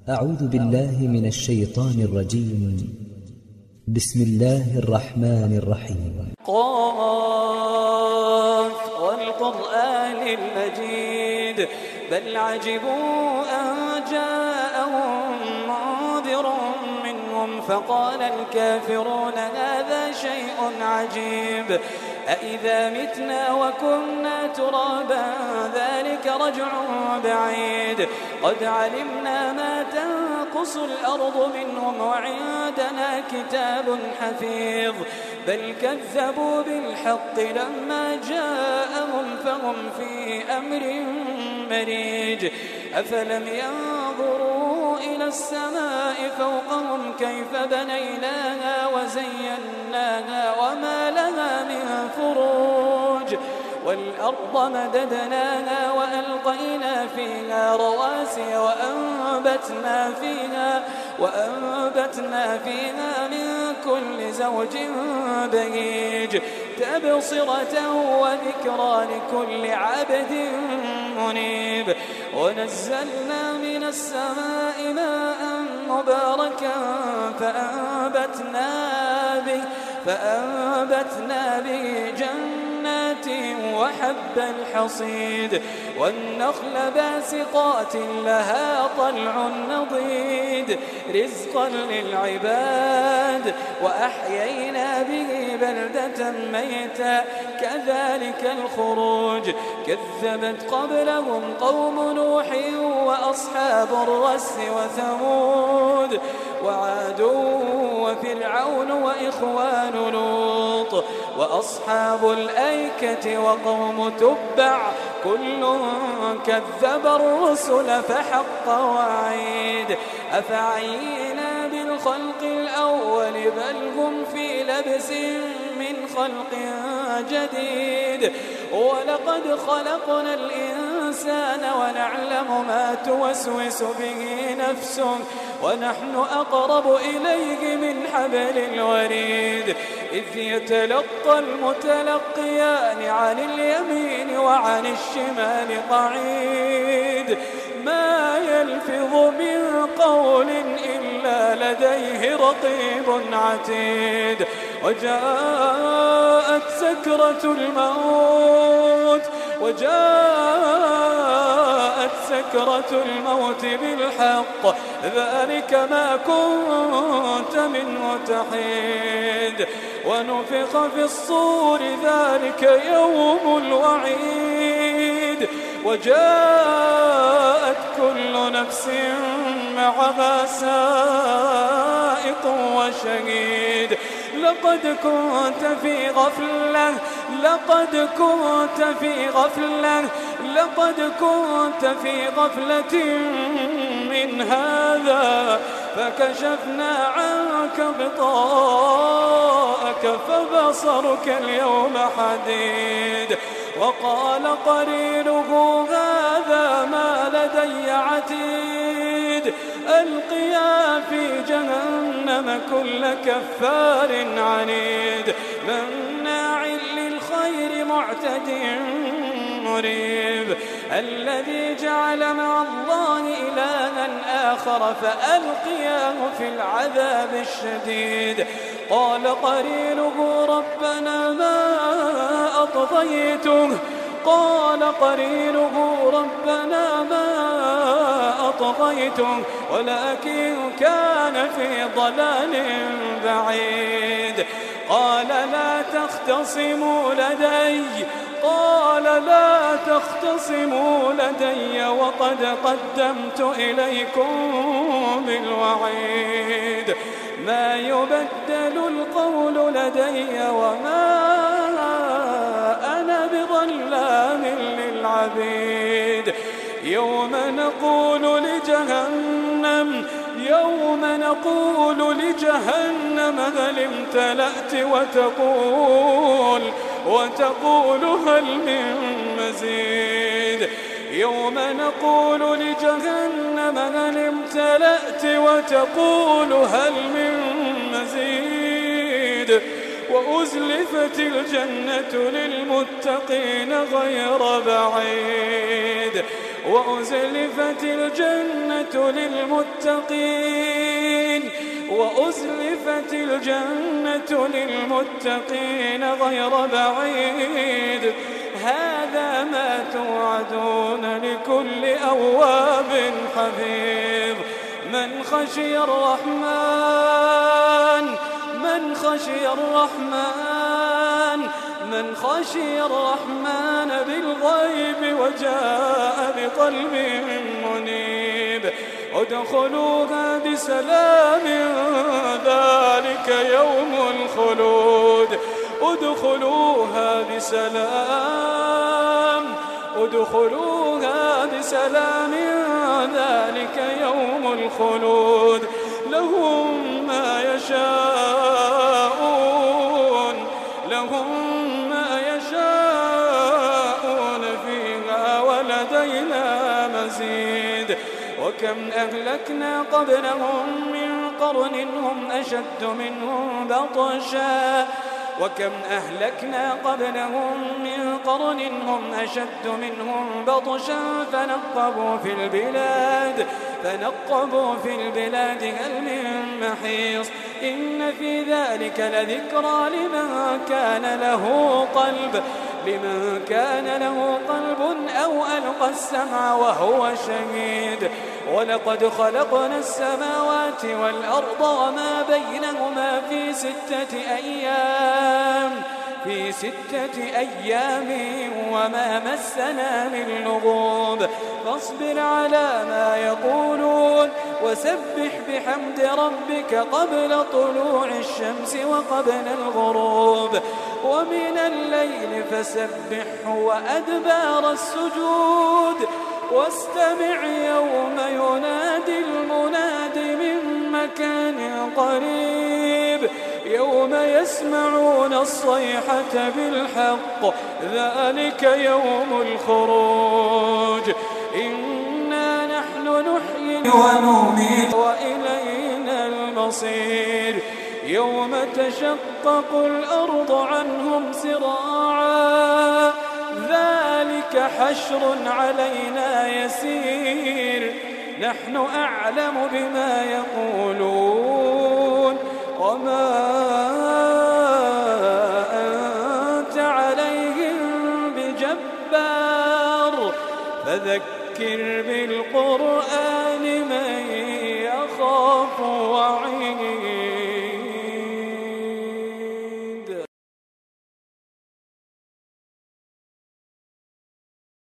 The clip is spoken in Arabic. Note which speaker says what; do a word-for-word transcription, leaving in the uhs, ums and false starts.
Speaker 1: أعوذ بالله من الشيطان الرجيم. بسم الله الرحمن الرحيم.
Speaker 2: قاف والقرآن المجيد بل عجبوا أن جاءهم منذر منهم فقال الكافرون هذا شيء عجيب أإذا متنا وكنا ترابا ذلك رجع بعيد قد علمنا ما تنقص الأرض منهم وعندنا كتاب حفيظ بل كذبوا بالحق لما جاءهم فهم في أمر مريج أفلم ينظروا إلى السماء فوقهم كيف بنيناها وزيناها وما لها من فروج والأرض مددناها وألقينا فيها رواسي وأنبتنا فيها وأنبتنا فيها من كل زوج بهيج تبصرة وذكرى لكل عبد منيب ونزلنا من السماء ماء مباركا فأنبتنا به فأنبتنا به جنات وحب الحصيد والنخل باسقات لها طلع نضيد رزقا للعباد وأحيينا به بلدة ميتا كذلك الخروج كذبت قبلهم قوم نوح وأصحاب الرس وثمود وعاد وفرعون وإخوان لوط وأصحاب الأيكة وقوم تبع كل كذب الرسل فحق وعيد أفعينا بالخلق الأول بل هم في لبس من خلق جديد ولقد خلقنا الإنسان ونعلم ما توسوس به نفسه ونحن أقرب إليه من حبل الوريد إذ يتلقى المتلقيان عن اليمين وعن الشمال قعيد ما يلفظ من قول إلا لديه رقيب عتيد وجاءت سكرة الموت وجاءت سكرة الموت بالحق ذلك ما كنت منه تحيد ونفخ في الصور ذلك يوم الوعيد وجاءت كل نفس معها سائق وشهيد لقد كنت في غفلة لقد كنت في غفلة لقد كنت في غفلة من هذا فكشفنا عنك غطاءك فبصرك اليوم حديد وقال قرينه هذا ما لدي عتيد ألقيا في جهنم كل كفار عنيد مناع للخير معتد مريب الذي جعل مع الله إلها آخر فألقياه في العذاب الشديد قال قرينه ربنا ما أطغيته قال قرينه ربنا ما أطغيته ولكن كان في ضلال بعيد قال لا تختصموا لدي قال لا تختصموا لدي وقد قدمت إليكم بالوعيد ما يبدل القول لدي وما أنا بظلام للعبيد يوم نقول لجهنم يوم نقول لجهنم هل امتلأت وتقول وتقول هل من مزيد يوم نقول لجهنم هل امتلأت وتقول هل من مزيد وأزلفت الجنة للمتقين غير بعيد وأزلفت الجنة للمتقين وأزلفت الجنة للمتقين غير بعيد هذا ما توعدون لكل أواب حفيظ من خشي الرحمن من خشي الرحمن من خشي الرحمن بالغيب وجاء بقلب منيب ادخلوها بسلام ذلك يوم الخلود ادخلوها بسلام ادخلوها بسلام ذلك يوم الخلود لهم ما يشاءون لهم ما يشاءون فيها ولدينا مزيد وكم أهلكنا قبلهم من قرن هم أشد منهم بطشا وكم أهلكنا قبلهم من قرن هم أشد منهم بطشا فنقبوا في البلاد فنقبوا في البلاد هل من محيص إن في ذلك لذكرى لمن كان له قلب لمن كان له قلب أو ألقى السمع وهو شهيد ولقد خلقنا السماوات والأرض وما بينهما في ستة أيام في ستة أيام وما مسنا من لغوب فاصبر على ما يقولون وسبح بحمد ربك قبل طلوع الشمس وقبل الغروب ومن الليل فسبحه وأدبار السجود واستمع يوم ينادي المناد من مكان قريب يوم يسمعون الصيحة بالحق ذلك يوم الخروج إنا نحن نحيي ونميت وإلينا المصير يوم تشقق الأرض عنهم سراعا ذلك حشر علينا يسير نحن أعلم بما يقولون وما أنت عليهم بجبار فذكر بالقرآن من يخاف وعيد